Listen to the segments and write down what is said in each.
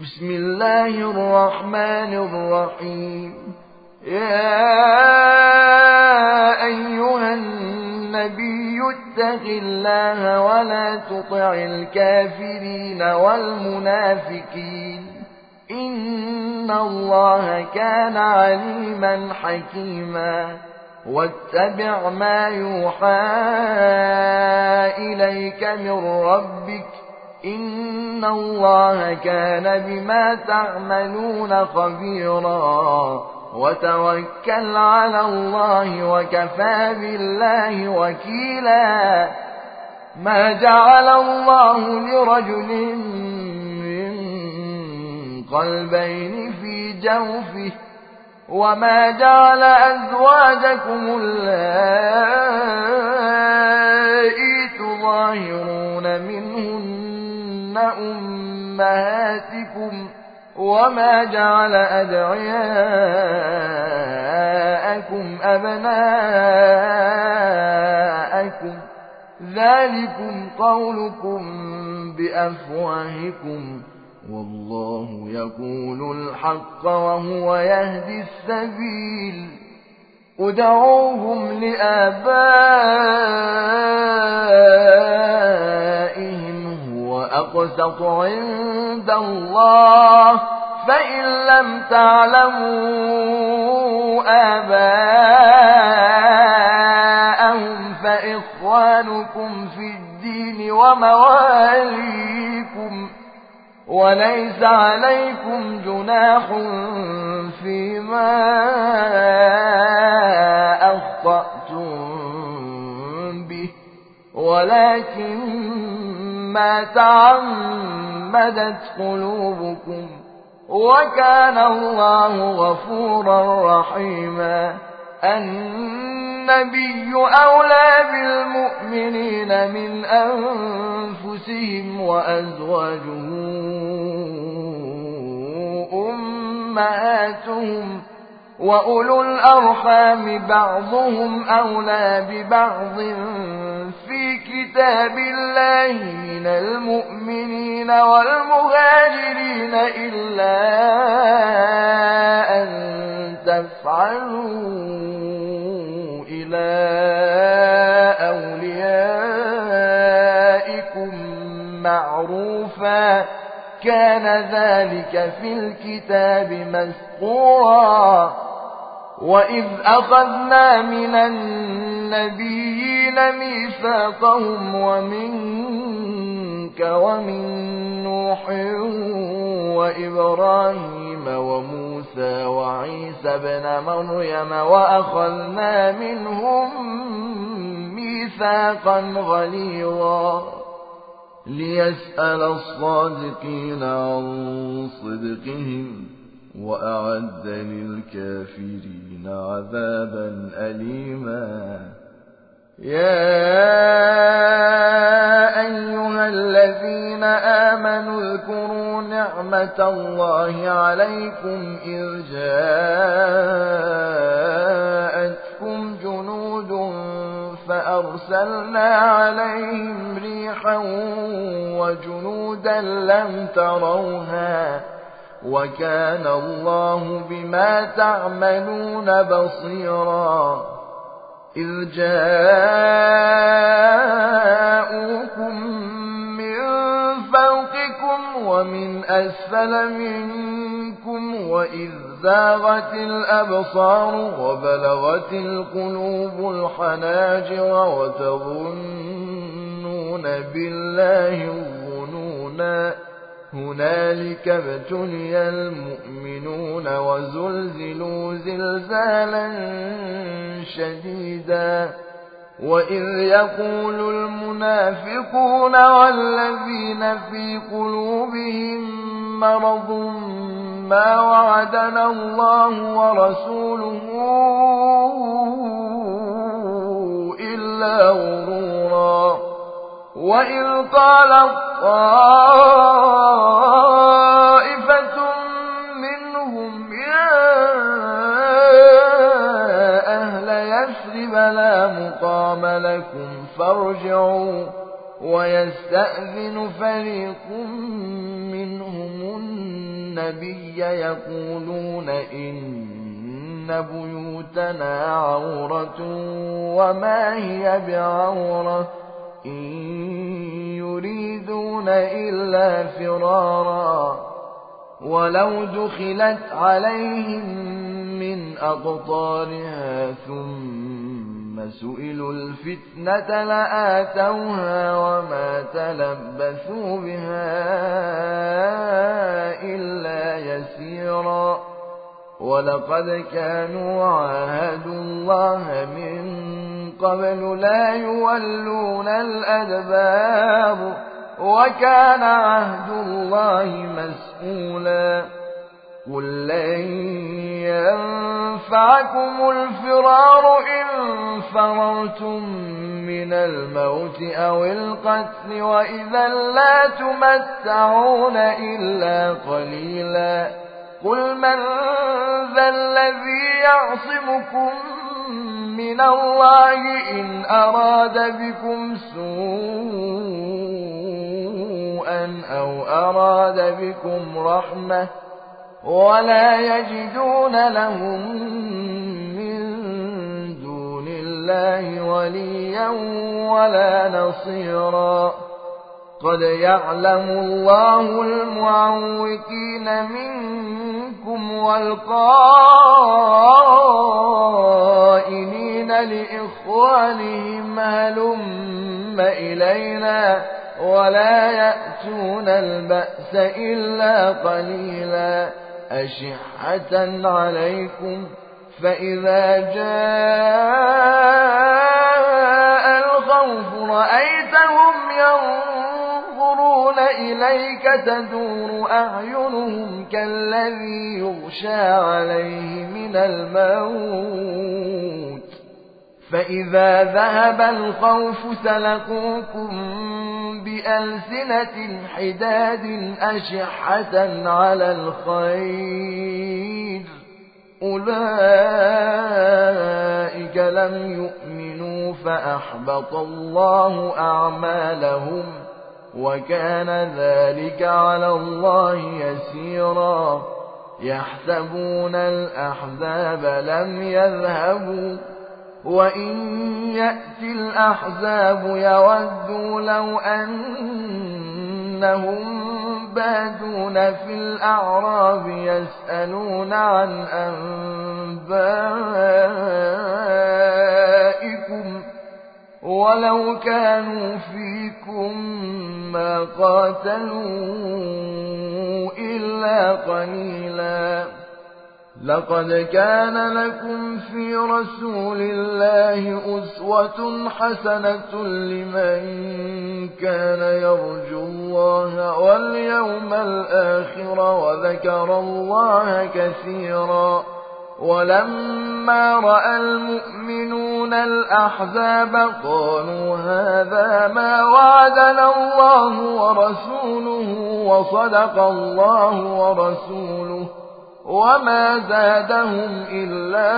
بسم الله الرحمن الرحيم. يا أيها النبي اتق الله ولا تطع الكافرين والمنافقين إن الله كان عليما حكيما. واتبع ما يوحى إليك من ربك إن الله كان بما تعملون خبيرا. وتوكل على الله وكفى بالله وكيلا. ما جعل الله لرجل من قلبين في جوفه وما جعل أزواجكم اللائي تظاهرون منهن أمهاتكم وما جعل أدعياءكم أبناءكم ذلكم قولكم بأفواهكم والله يقول الحق وهو يهدي السبيل. ادعوهم لآبائهم هو أقسط عند الله فإن لم تعلموا آباءهم فإخوانكم في الدين ومواليكم وليس عليكم جناح فيما أخطأتم به ولكن ما تعمدت قلوبكم وكان الله غفورا رحيما. النبي أولى بالمؤمنين من أنفسهم وأزواجه أمهاتهم وأولو الأرحام بعضهم أولى ببعض في كتاب الله من المؤمنين والمهاجرين إلا أن تفعلوا إلى أوليائكم معروفا كان ذلك في الكتاب مسطورا. وإذ أخذنا من النبيين ميثاقهم ومنك ومن نوح وإبراهيم وموسى وعيسى ابن مريم وأخذنا منهم ميثاقا غليظا ليسأل الصادقين عن صدقهم وأعد للكافرين عذابا أليما. يا أيها الذين آمنوا اذكروا نعمة الله عليكم إذ جاءتكم جنود فأرسلنا عليهم ريحا وجنودا لم تروها وكان الله بما تعملون بصيرا. إذ جاءوكم من فوقكم ومن أسفل منكم وإذ زاغت الأبصار وبلغت القلوب الحناجر وتظنون بالله الظنونا هنالك ابتلي المؤمنون وزلزلوا زلزالا شديدا. وإذ يقول المنافقون والذين في قلوبهم مرض ما وعدنا الله ورسوله إلا غرورا. وإذ قالت طائفة منهم يا أهل يثرب لا مقام لكم فارجعوا ويستأذن فريق منهم النبي يقولون إن بيوتنا عورة وما هي بعورة إن يريدون إلا فرارا ولو دخلت عليهم من أقطارها ثم سئلوا الفتنة لآتوها وما تلبثوا بها إلا يسيرا ولقد كانوا عاهدوا الله من قبل لا يولون الأدبار وكان عهد الله مسؤولا قل لن ينفعكم الفرار إن فررتم من الموت أو القتل وإذا لا تمتعون إلا قليلا قل من ذا الذي يعصمكم من الله إن أراد بكم سوءا أو أراد بكم رحمة ولا يجدون لهم من دون الله وليا ولا نصيرا قد يعلم الله المعوقين منكم والقائلين لإخوانهم هلم إلينا ولا يأتون البأس إلا قليلا أشحة عليكم فإذا جاء الخوف رأيتهم ينظرون إليك تدور أعينهم كالذي يغشى عليه من الموت فإذا ذهب الخوف سلقوكم بألسنة حداد أشحة على الخير أولئك لم يؤمنوا فأحبط الله أعمالهم وكان ذلك على الله يسيرا يحسبون الأحزاب لم يذهبوا وإن يأتي الأحزاب يودوا لو أنهم بادون في الأعراب يسألون عن أنبائكم ولو كانوا فيكم ما قاتلوا إلا قليلا لقد كان لكم في رسول الله أسوة حسنة لمن كان يرجو الله واليوم الآخر وذكر الله كثيرا ولما رأى المؤمنون الأحزاب قالوا هذا ما وعدنا الله ورسوله وصدق الله ورسوله وما زادهم إلا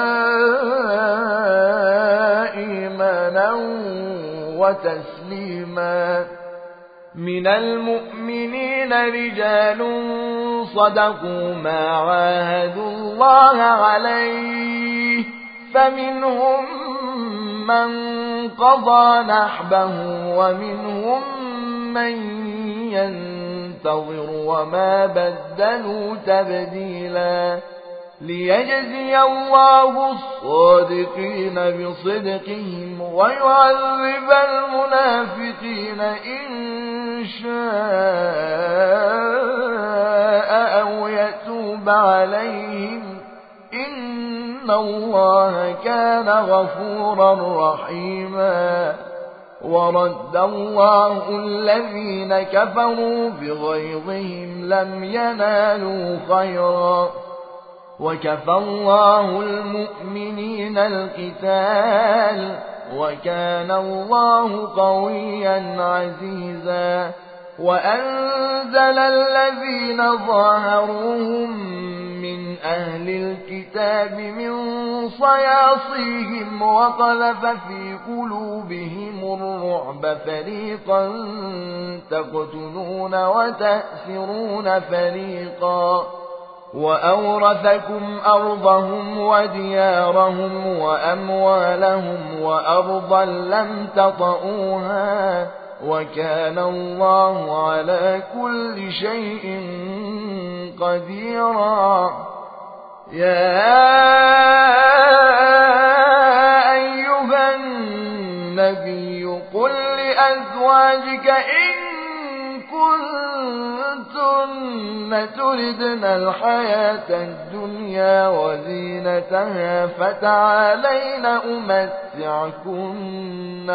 إيمانا وتسليما من المؤمنين رجال صدقوا ما عاهدوا الله عليه فمنهم من قضى نحبه ومنهم من ينتظر وما بدلوا تبديلا ليجزي الله الصادقين بصدقهم ويعذب المنافقين إن شاء أو يتوب عليهم إن الله كان غفورا رحيما ورد الله الذين كفروا بغيظهم لم ينالوا خيرا وكفى الله المؤمنين القتال وكان الله قويا عزيزا وأنزل الذين ظاهروهم من أهل الكتاب من صياصيهم وقذف في قلوبهم الرعب فريقا تقتلون وتأسرون فريقا وأورثكم أرضهم وديارهم وأموالهم وأرضا لم تطئوها وكان الله على كل شيء قديرا. يا أيها النبي قل لأزواجك إن كنتن تردن الحياة الدنيا وزينتها فتعالين أمتعكن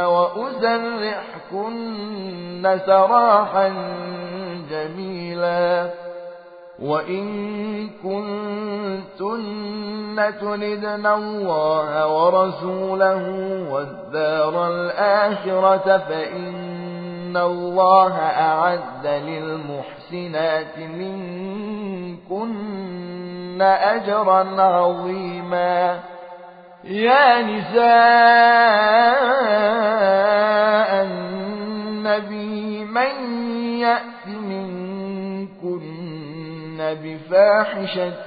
وأسرحكن سراحا جميلا. وإن كنتن تردن الله ورسوله والدار الآخرة فإن الله أعد للمحسنات منكن أجرا عظيما. يا نساء النبي من يأت منكن بفاحشة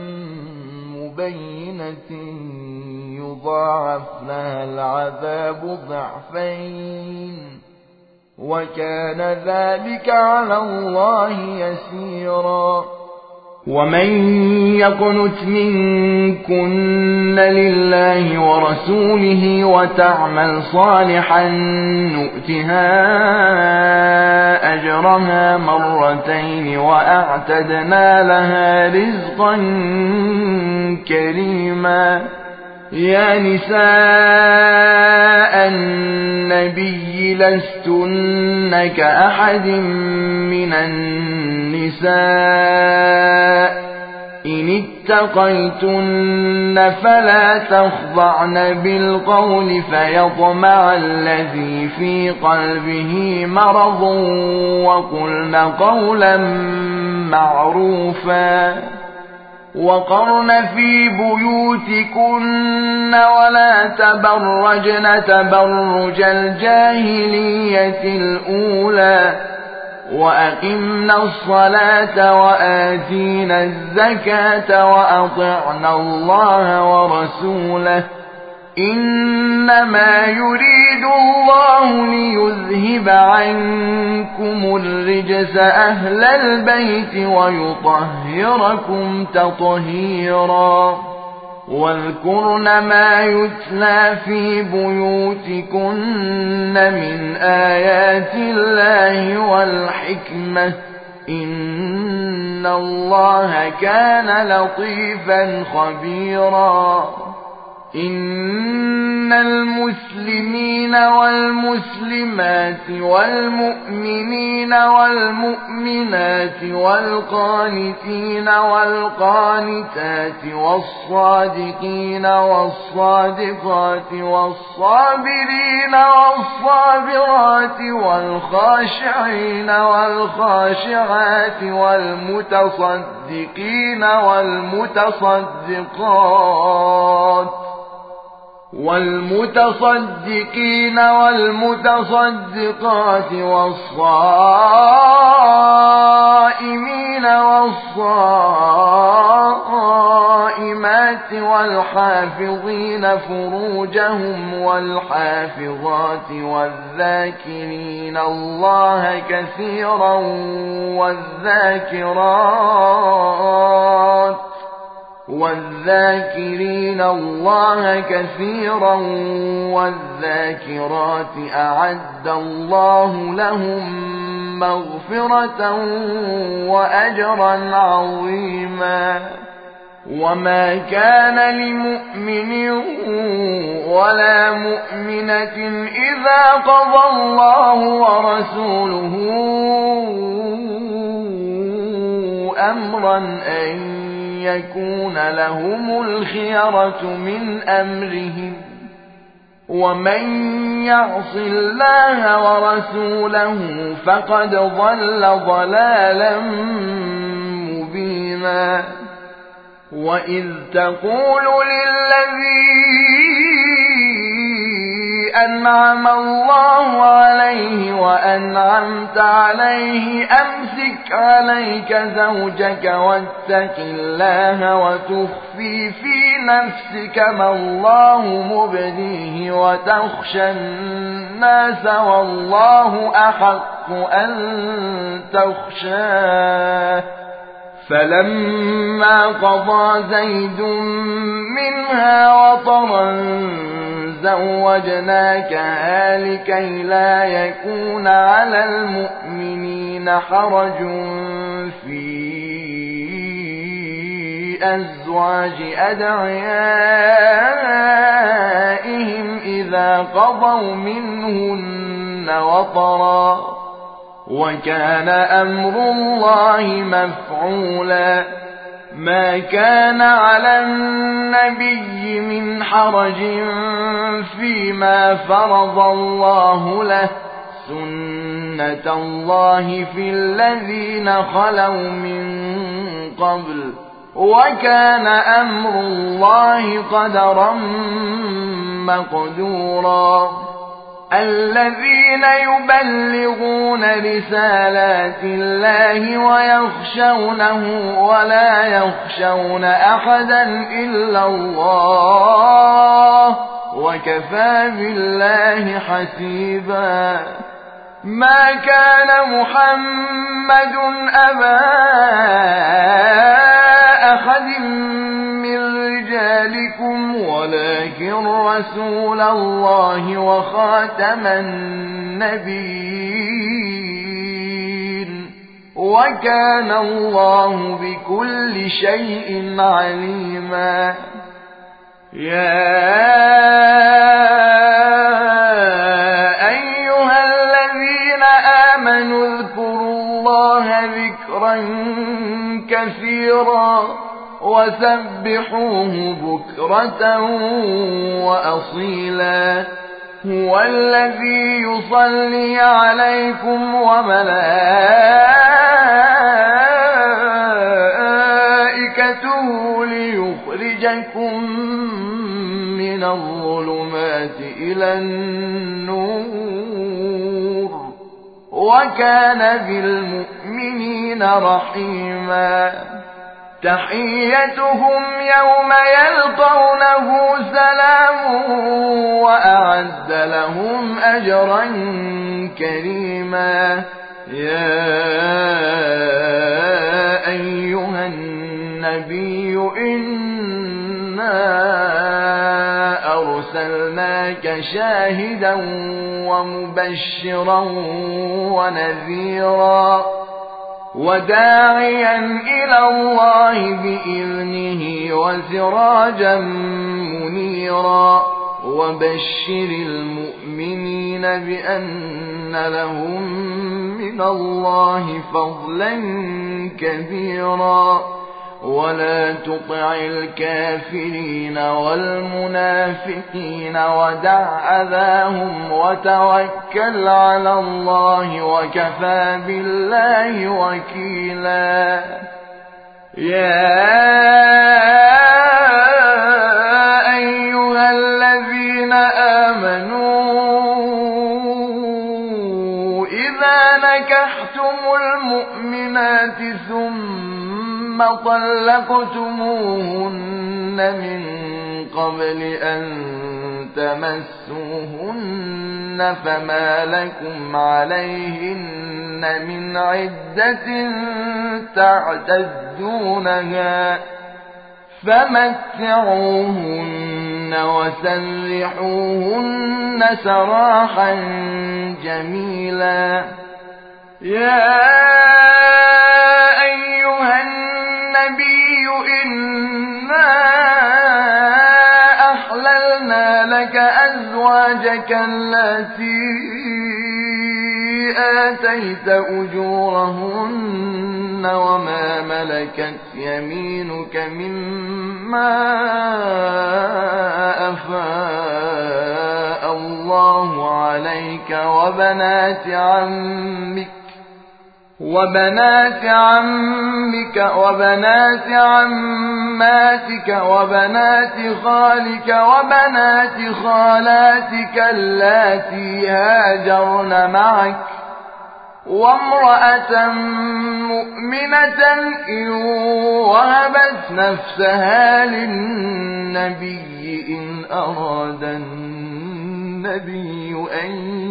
مبينة يضاعف لها العذاب ضعفين وكان ذلك على الله يسيرا. ومن يقنت منكن لله ورسوله وتعمل صالحا نؤتها أجرها مرتين وأعتدنا لها رزقا كريما. يا نساء النبي لستن كأحد من النساء إن اتقيتن فلا تخضعن بالقول فيطمع الذي في قلبه مرض وقلن قولا معروفا. وقرن في بيوتكن ولا تبرجن تبرج الجاهلية الأولى وأقمنا الصلاة وآتينا الزكاة وأطعنا الله ورسوله إنما يريد الله ليذهب عنكم الرجس أهل البيت ويطهركم تطهيرا. واذكرن ما يتلى في بيوتكن من آيات الله والحكمة إن الله كان لطيفا خبيرا. إن المسلمين والمسلمات والمؤمنين والمؤمنات والقانتين والقانتات والصادقين والصادقات والصابرين والصابرات والخاشعين والخاشعات والمتصدقين والمتصدقات والصائمين والصائمات والحافظين فروجهم والحافظات والذاكرين الله كثيرا والذاكرين الله كثيرا والذاكرات أعد الله لهم مغفرة وأجرا عظيما. وما كان لمؤمن ولا مؤمنة إذا قضى الله ورسوله أمرا أن يكون لهم الخيرة من أمرهم ومن يعص الله ورسوله فقد ضل ضلالا مبينا. وإذ تقول للذي أنعم الله عليه وأنعمت عليه أمسك عليك زوجك واتق الله وتخفي في نفسك ما الله مبديه وتخشى الناس والله أحق أن تخشاه فلما قضى زيد منها وطرا زوجناكها لكي لا يكون على المؤمنين حرج في أزواج أدعيائهم إذا قضوا منهن وطرا وكان أمر الله مفعولا ما كان على النبي من حرج فيما فرض الله له سنة الله في الذين خلوا من قبل وكان أمر الله قدرا مقدورا الذين يبلغون رسالات الله ويخشونه ولا يخشون أحدا إلا الله وكفى بالله حسيبا ما كان محمد أبا أحد من رجالكم ولكن رسول الله وخاتم النبيين وكان الله بكل شيء عليما يا أيها الذين آمنوا اذكروا الله ذكرا كثيرا وسبحوه بكرة وأصيلا هو الذي يصلي عليكم وملائكته ليخرجكم من الظلمات إلى النور وكان بالمؤمنين رحيما تحيتهم يوم يلقونه سلام وأعد لهم أجرا كريما يا أيها النبي إنا أرسلناك شاهدا ومبشرا ونذيرا وداعيا إلى الله بإذنه وسراجا منيرا وبشر المؤمنين بأن لهم من الله فضلا كبيرا ولا تطع الكافرين والمنافقين ودع أذاهم وتوكل على الله وكفى بالله وكيلا يا أيها الذين آمنوا إذا نكحتم المؤمنات ثم طلقتموهن من قبل أن تمسوهن فما لكم عليهن من عدة تعتدونها فمتعوهن وسرحوهن سراحا جميلا يا أيها النبي إنا أحللنا لك أزواجك التي آتيت أجورهن وما ملكت يمينك مما أفاء الله عليك وبنات عمك وبنات عمك وبنات عماتك وبنات خالك وبنات خالاتك اللاتي هاجرن معك وامرأة مؤمنة إن وهبت نفسها للنبي إن أراد النبي أن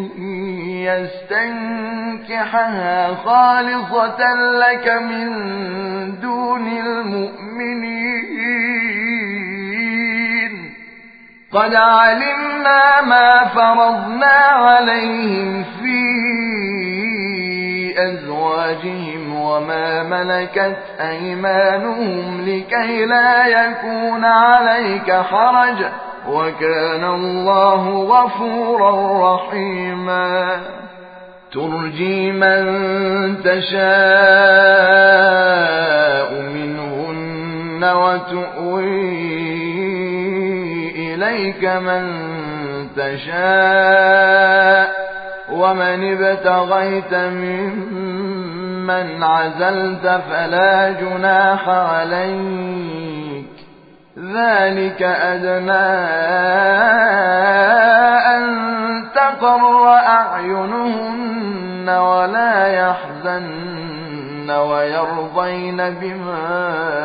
يستنكحها خالصة لك من دون المؤمنين قد علمنا ما فرضنا عليهم في أزواجهم وما ملكت أيمانهم لكي لا يكون عليك حرج وكان الله غفورا رحيما ترجي من تشاء منهن وتؤوي إليك من تشاء ومن ابتغيت ممن عزلت فلا جناح عليك ذلك أدنى أن تقر أعينهن ولا يحزن ويرضين بما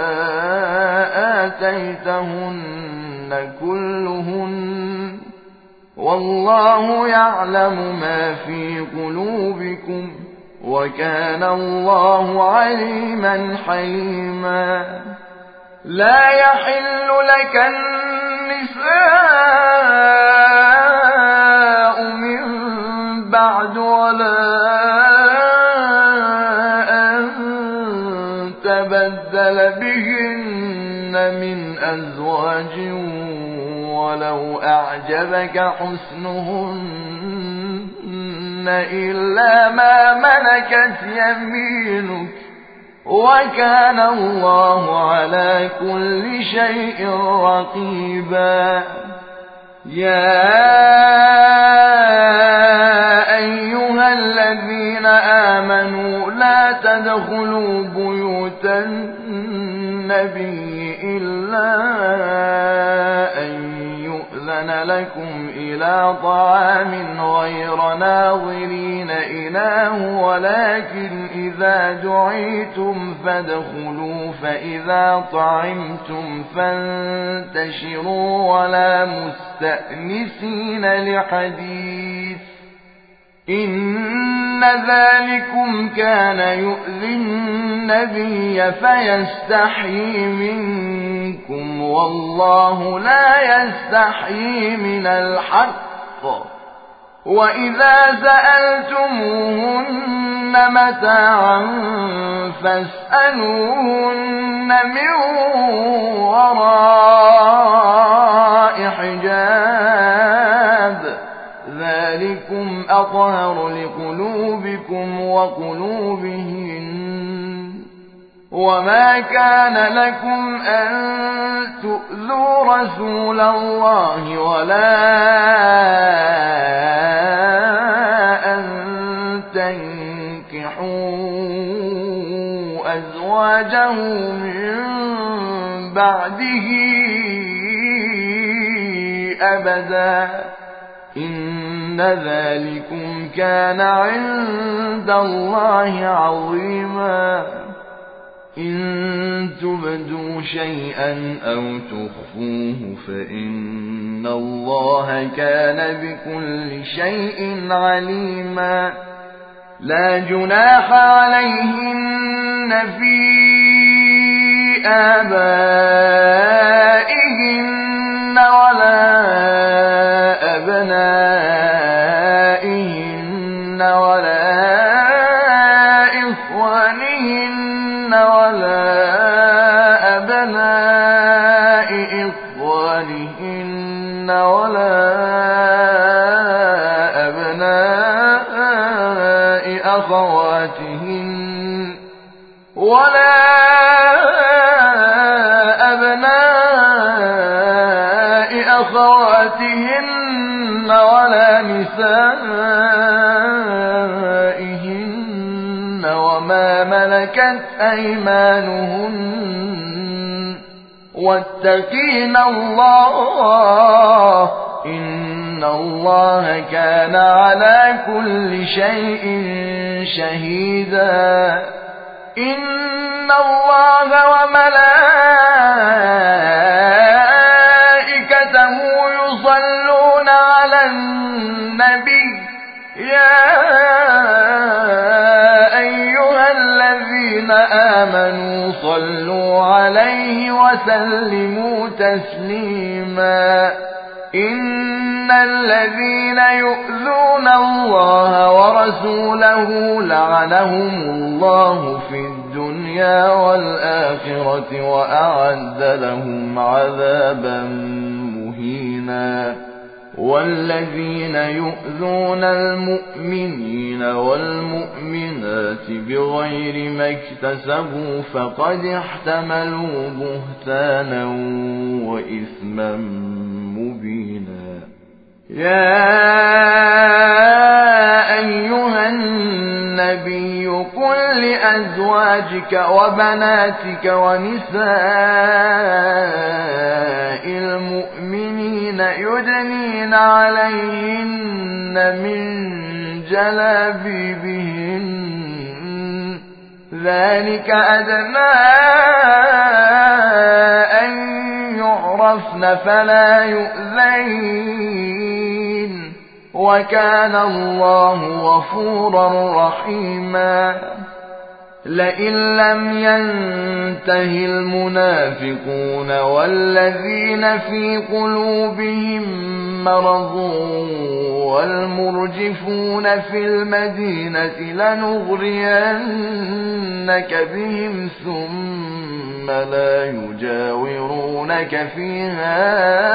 آتيتهن كلهن والله يعلم ما في قلوبكم وكان الله عليما حليما لا يحل لك النساء من بعد ولا أن تبدل بهن من أزواج ولو أعجبك حسنهن إلا ما ملكت يمينك وكان الله على كل شيء رقيبا يا أيها الذين آمنوا لا تدخلوا بيوت النبي إلا أن يؤذن لكم إلى طعام غير ناظرين إناه ولكن إذا دعيتم فادخلوا فإذا طعمتم فانتشروا ولا مستأنسين لحديث إن ذلكم كان يؤذي النبي فيستحيي منكم والله لا يستحيي من الحق وإذا سألتموهن متاعا فاسألوهن من وراء حجاب ذلكم أطهر لقلوبكم وقلوبهن وما كان لكم أن تؤذوا رسول الله ولا أن تنكحوا أزواجه من بعده أبدا إن ذلكم كان عند الله عظيما إن تبدوا شيئا أو تخفوه فإن الله كان بكل شيء عليما لا جناح عليهن في آبائهن ولا أبنائهن ولا إخوانهن ولا أبناء إخوانهن ولا أبناء أخواتهن ولا أبناء أخواتهن ولا نسائهن وما ملكت أيمانهن واتقين الله إن الله كان على كل شيء شهيدا إن الله وملائكته يصلون على النبي يا أيها الذين آمنوا صلوا عليه وسلموا تسليما إن الذين يؤذون الله ورسوله لعنهم الله في الدنيا والآخرة وأعد لهم عذابا مهينا والذين يؤذون المؤمنين والمؤمنات بغير ما اكتسبوا فقد احتملوا بهتانا وإثما مبينا يا أيها النبي قل لأزواجك وبناتك ونساء المؤمنين يدنين عليهن من جلابيبهن ذلك أدنى أن يعرفن فلا يؤذين وكان الله غفورا رحيما لئن لم ينته المنافقون والذين في قلوبهم مرض والمرجفون في المدينة لنغرينك بهم ثم لا يجاورونك فيها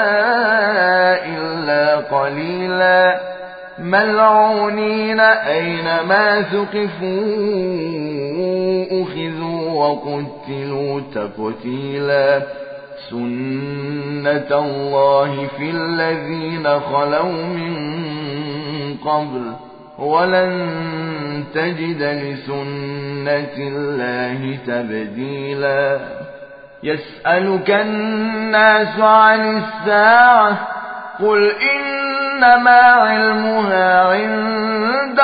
إلا قليلا ملعونين أينما ثقفوا أخذوا وقتلوا تقتيلا سنة الله في الذين خلوا من قبل ولن تجد لسنة الله تبديلا يسألك الناس عن الساعة قل إنما علمها عند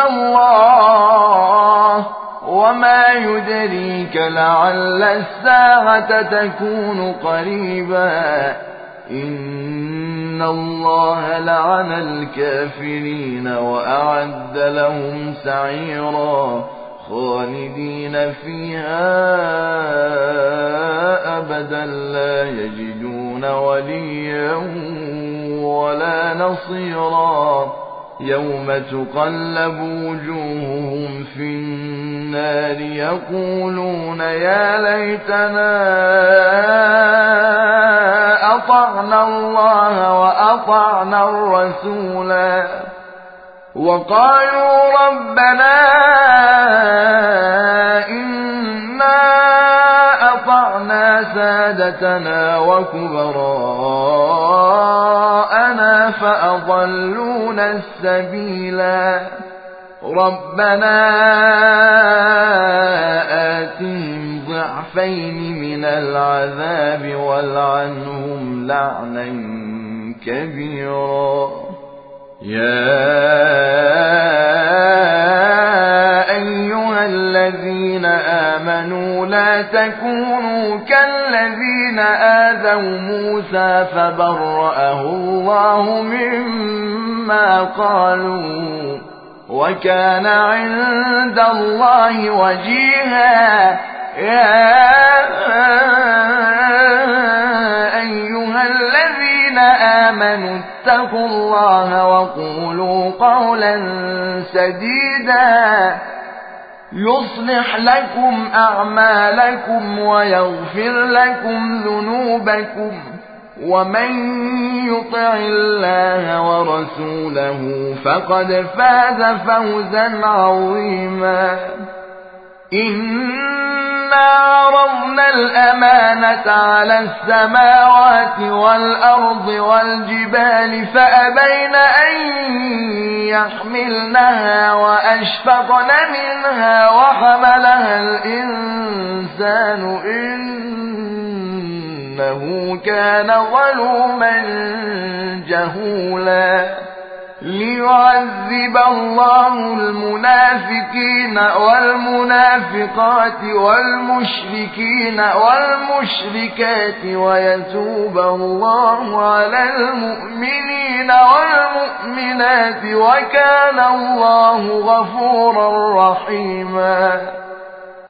الله وما يدريك لعل الساعة تكون قريبا إن الله لعن الكافرين وأعد لهم سعيرا خالدين فيها أبدا لا يجدون وليا ولا نصيرا يوم تقلب وجوههم في النار يقولون يا ليتنا أطعنا الله وأطعنا الرسولا وقالوا ربنا إنا أطعنا سادتنا وكبراءنا فأضلونا السبيلا ربنا آتهم ضعفين من العذاب والعنهم لعنا كبيرا يا أيها الذين آمنوا لا تكونوا كالذين آذوا موسى فبرأه الله مما قالوا وكان عند الله وجيها يا أيها الذين آمنوا اتقوا الله وقولوا قولا سديدا يصلح لكم أعمالكم ويغفر لكم ذنوبكم ومن يطع الله ورسوله فقد فاز فوزا عظيما إن إنا عرضنا الأمانة على السماوات والأرض والجبال فأبين أن يحملنها وأشفقن منها وحملها الإنسان إنه كان ظلوما جهولا ليعذب الله المنافقين والمنافقات والمشركين والمشركات ويتوب الله على المؤمنين والمؤمنات وكان الله غفورا رحيما